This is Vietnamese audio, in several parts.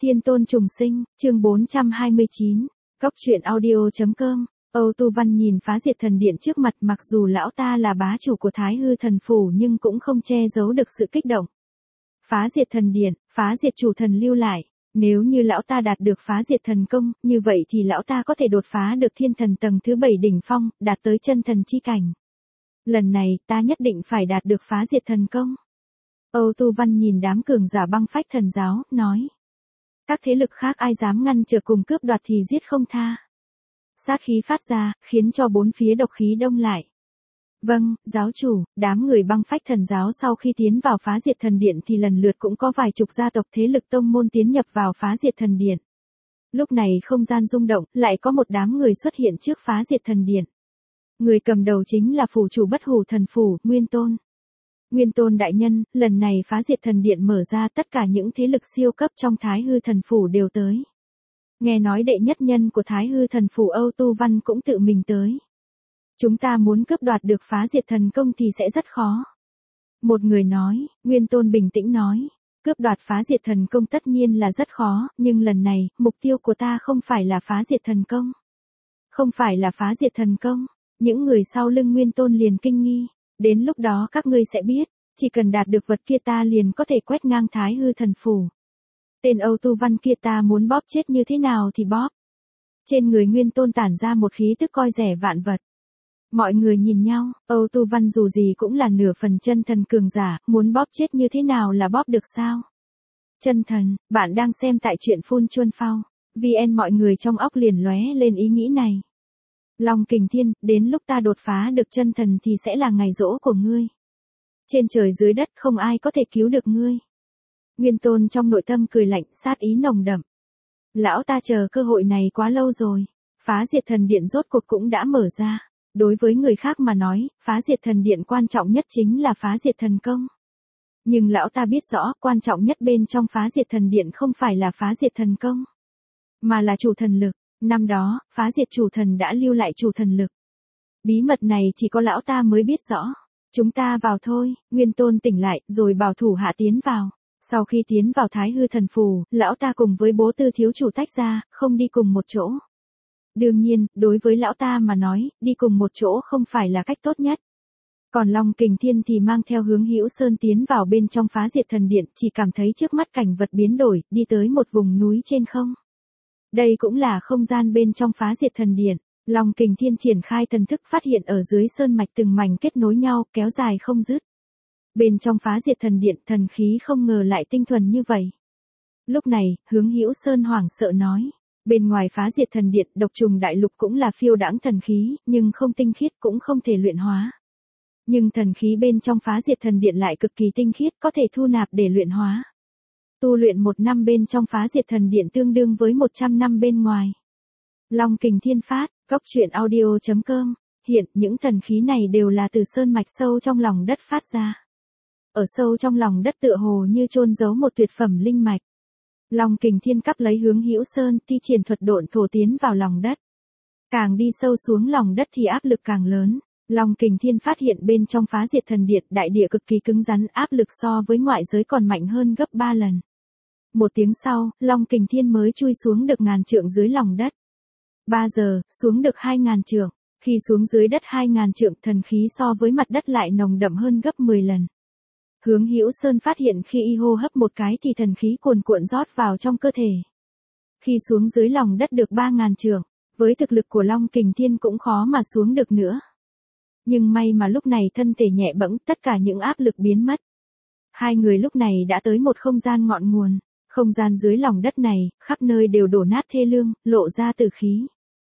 Thiên tôn trùng sinh, chương 429, Góc truyện audio.com. Âu Tu Văn nhìn phá diệt thần điện trước mặt, mặc dù lão ta là bá chủ của Thái Hư thần phủ nhưng cũng không che giấu được sự kích động. Phá diệt thần điện, phá diệt chủ thần lưu lại. Nếu như lão ta đạt được phá diệt thần công, như vậy thì lão ta có thể đột phá được thiên thần tầng thứ 7 đỉnh phong, đạt tới chân thần chi cảnh. Lần này ta nhất định phải đạt được phá diệt thần công. Âu Tu Văn nhìn đám cường giả băng phách thần giáo, nói. Các thế lực khác ai dám ngăn trở cùng cướp đoạt thì giết không tha. Sát khí phát ra, khiến cho bốn phía độc khí đông lại. Vâng, giáo chủ, đám người băng phách thần giáo sau khi tiến vào phá diệt thần điện thì lần lượt cũng có vài chục gia tộc thế lực tông môn tiến nhập vào phá diệt thần điện. Lúc này không gian rung động, lại có một đám người xuất hiện trước phá diệt thần điện. Người cầm đầu chính là phủ chủ Bất Hủ thần phủ, Nguyên Tôn. Nguyên Tôn đại nhân, lần này phá diệt thần điện mở ra, tất cả những thế lực siêu cấp trong Thái Hư thần phủ đều tới. Nghe nói đệ nhất nhân của Thái Hư thần phủ Âu Tu Văn cũng tự mình tới. Chúng ta muốn cướp đoạt được phá diệt thần công thì sẽ rất khó. Một người nói, Nguyên Tôn bình tĩnh nói, cướp đoạt phá diệt thần công tất nhiên là rất khó, nhưng lần này, mục tiêu của ta không phải là phá diệt thần công. Không phải là phá diệt thần công, những người sau lưng Nguyên Tôn liền kinh nghi, đến lúc đó các ngươi sẽ biết, chỉ cần đạt được vật kia ta liền có thể quét ngang Thái Hư thần phủ. Tên Âu Tu Văn kia ta muốn bóp chết như thế nào thì bóp. Trên người Nguyên Tôn tản ra một khí tức coi rẻ vạn vật. Mọi người nhìn nhau, Âu Tu Văn dù gì cũng là nửa phần chân thần cường giả, muốn bóp chết như thế nào là bóp được sao? Chân thần, bạn đang xem tại truyện Phun Chuân Phao. VN mọi người trong óc liền lóe lên ý nghĩ này. Long Kình Thiên, đến lúc ta đột phá được chân thần thì sẽ là ngày giỗ của ngươi. Trên trời dưới đất không ai có thể cứu được ngươi. Nguyên Tôn trong nội tâm cười lạnh, sát ý nồng đậm. Lão ta chờ cơ hội này quá lâu rồi. Phá diệt thần điện rốt cuộc cũng đã mở ra. Đối với người khác mà nói, phá diệt thần điện quan trọng nhất chính là phá diệt thần công. Nhưng lão ta biết rõ, quan trọng nhất bên trong phá diệt thần điện không phải là phá diệt thần công, mà là chủ thần lực. Năm đó, phá diệt chủ thần đã lưu lại chủ thần lực. Bí mật này chỉ có lão ta mới biết rõ. Chúng ta vào thôi, Nguyên Tôn tỉnh lại, rồi bảo thủ hạ tiến vào. Sau khi tiến vào Thái Hư thần phù, lão ta cùng với bố tư thiếu chủ tách ra, không đi cùng một chỗ. Đương nhiên, đối với lão ta mà nói, đi cùng một chỗ không phải là cách tốt nhất. Còn Long Kình Thiên thì mang theo Hướng Hữu Sơn tiến vào bên trong phá diệt thần điện, chỉ cảm thấy trước mắt cảnh vật biến đổi, đi tới một vùng núi trên không. Đây cũng là không gian bên trong phá diệt thần điện. Long Kình Thiên triển khai thần thức phát hiện ở dưới sơn mạch từng mảnh kết nối nhau, kéo dài không dứt. Bên trong phá diệt thần điện, thần khí không ngờ lại tinh thuần như vậy. Lúc này, Hướng Hữu Sơn hoảng sợ nói. Bên ngoài phá diệt thần điện, độc trùng đại lục cũng là phiêu đãng thần khí, nhưng không tinh khiết cũng không thể luyện hóa. Nhưng thần khí bên trong phá diệt thần điện lại cực kỳ tinh khiết, có thể thu nạp để luyện hóa. Tu luyện 1 năm bên trong phá diệt thần điện tương đương với 100 năm bên ngoài. Long Kình Thiên phát, Góc truyện audio.com. Hiện, những thần khí này đều là từ sơn mạch sâu trong lòng đất phát ra. Ở sâu trong lòng đất tựa hồ như chôn giấu một tuyệt phẩm linh mạch. Long Kình Thiên cắp lấy Hướng Hữu Sơn, thi triển thuật độn thổ tiến vào lòng đất. Càng đi sâu xuống lòng đất thì áp lực càng lớn. Long Kình Thiên phát hiện bên trong phá diệt thần điện, đại địa cực kỳ cứng rắn, áp lực so với ngoại giới còn mạnh hơn gấp 3 lần. Một tiếng sau, Long Kình Thiên mới chui xuống được 1000 trượng dưới lòng đất. 3 giờ, xuống được 2000 trượng. Khi xuống dưới đất 2000 trượng, thần khí so với mặt đất lại nồng đậm hơn gấp 10 lần. Hướng Hữu Sơn phát hiện khi y hô hấp một cái thì thần khí cuồn cuộn rót vào trong cơ thể. Khi xuống dưới lòng đất được 3000 trượng, với thực lực của Long Kình Thiên cũng khó mà xuống được nữa. Nhưng may mà lúc này thân thể nhẹ bẫng, tất cả những áp lực biến mất. Hai người lúc này đã tới một không gian ngọn nguồn. Không gian dưới lòng đất này, khắp nơi đều đổ nát thê lương, lộ ra tử khí.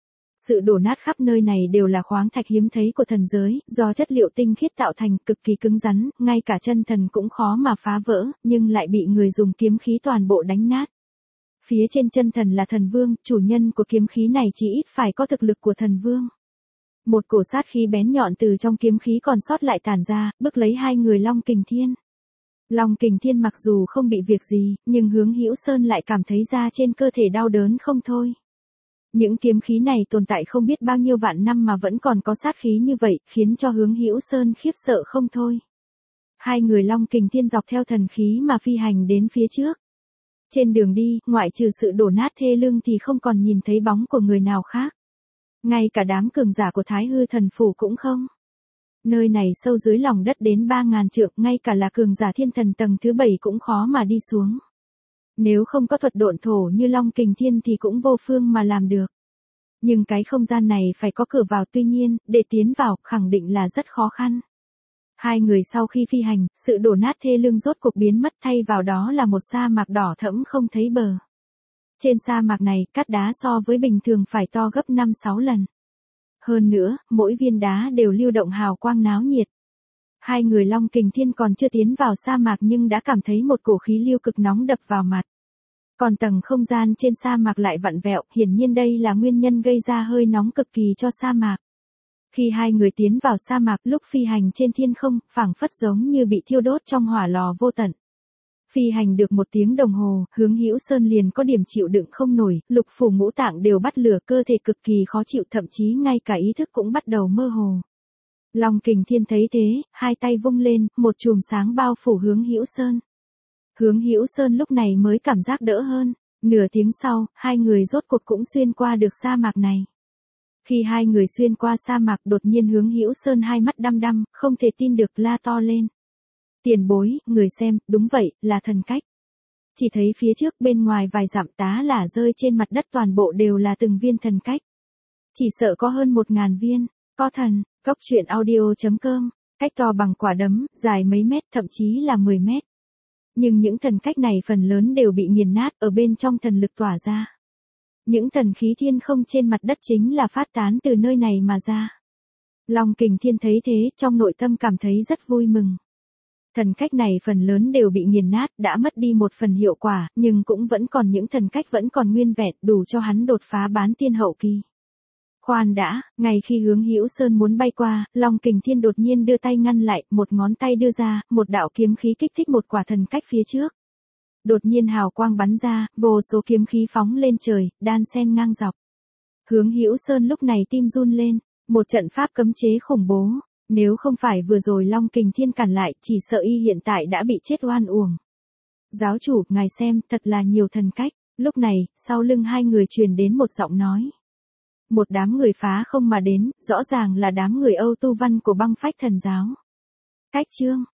Sự đổ nát khắp nơi này đều là khoáng thạch hiếm thấy của thần giới, do chất liệu tinh khiết tạo thành, cực kỳ cứng rắn, ngay cả chân thần cũng khó mà phá vỡ, nhưng lại bị người dùng kiếm khí toàn bộ đánh nát. Phía trên chân thần là thần vương, chủ nhân của kiếm khí này chỉ ít phải có thực lực của thần vương. Một cổ sát khí bén nhọn từ trong kiếm khí còn sót lại tản ra, bức lấy hai người Long Kình Thiên. Long Kình Thiên mặc dù không bị việc gì, nhưng Hướng Hữu Sơn lại cảm thấy da trên cơ thể đau đớn không thôi. Những kiếm khí này tồn tại không biết bao nhiêu vạn năm mà vẫn còn có sát khí như vậy, khiến cho Hướng Hữu Sơn khiếp sợ không thôi. Hai người Long Kình Thiên dọc theo thần khí mà phi hành đến phía trước. Trên đường đi, ngoại trừ sự đổ nát thê lương thì không còn nhìn thấy bóng của người nào khác. Ngay cả đám cường giả của Thái Hư Thần Phủ cũng không. Nơi này sâu dưới lòng đất đến 3.000 trượng, ngay cả là cường giả thiên thần tầng thứ 7 cũng khó mà đi xuống. Nếu không có thuật độn thổ như Long Kình Thiên thì cũng vô phương mà làm được. Nhưng cái không gian này phải có cửa vào, tuy nhiên, để tiến vào, khẳng định là rất khó khăn. Hai người sau khi phi hành, sự đổ nát thê lương rốt cuộc biến mất, thay vào đó là một sa mạc đỏ thẫm không thấy bờ. Trên sa mạc này, cát đá so với bình thường phải to gấp 5-6 lần. Hơn nữa, mỗi viên đá đều lưu động hào quang náo nhiệt. Hai người Long Kình Thiên còn chưa tiến vào sa mạc nhưng đã cảm thấy một cổ khí lưu cực nóng đập vào mặt. Còn tầng không gian trên sa mạc lại vặn vẹo, hiển nhiên đây là nguyên nhân gây ra hơi nóng cực kỳ cho sa mạc. Khi hai người tiến vào sa mạc, lúc phi hành trên thiên không, phảng phất giống như bị thiêu đốt trong hỏa lò vô tận. Phi hành được 1 tiếng đồng hồ, Hướng Hữu Sơn liền có điểm chịu đựng không nổi, lục phủ ngũ tạng đều bắt lửa, cơ thể cực kỳ khó chịu, thậm chí ngay cả ý thức cũng bắt đầu mơ hồ. Long Kình Thiên thấy thế, hai tay vung lên, một chùm sáng bao phủ Hướng Hữu Sơn. Hướng Hữu Sơn lúc này mới cảm giác đỡ hơn. Nửa tiếng sau, hai người rốt cuộc cũng xuyên qua được sa mạc này. Khi hai người xuyên qua sa mạc, đột nhiên Hướng Hữu Sơn hai mắt đăm đăm, không thể tin được, la to lên. Tiền bối, người xem, đúng vậy, là thần cách. Chỉ thấy phía trước bên ngoài vài dặm tá là rơi trên mặt đất, toàn bộ đều là từng viên thần cách. Chỉ sợ có hơn 1.000 viên. Có thần. Góc truyện audio.com. Cách to bằng quả đấm, dài mấy mét, thậm chí là 10 mét. Nhưng những thần cách này phần lớn đều bị nghiền nát, ở bên trong thần lực tỏa ra. Những thần khí thiên không trên mặt đất chính là phát tán từ nơi này mà ra. Long Kình Thiên thấy thế, trong nội tâm cảm thấy rất vui mừng. Thần cách này phần lớn đều bị nghiền nát, đã mất đi một phần hiệu quả, nhưng cũng vẫn còn những thần cách vẫn còn nguyên vẹn, đủ cho hắn đột phá bán tiên hậu kỳ. Khoan đã, ngay khi Hướng Hữu Sơn muốn bay qua, Long Kình Thiên đột nhiên đưa tay ngăn lại, một ngón tay đưa ra, một đạo kiếm khí kích thích một quả thần cách phía trước. Đột nhiên hào quang bắn ra, vô số kiếm khí phóng lên trời, đan xen ngang dọc. Hướng Hữu Sơn lúc này tim run lên, một trận pháp cấm chế khủng bố, nếu không phải vừa rồi Long Kình Thiên cản lại, chỉ sợ y hiện tại đã bị chết oan uổng. Giáo chủ, ngài xem, thật là nhiều thần cách. Lúc này, sau lưng hai người truyền đến một giọng nói. Một đám người phá không mà đến, rõ ràng là đám người Âu Tu Văn của Băng Phách Thần Giáo. Cách chương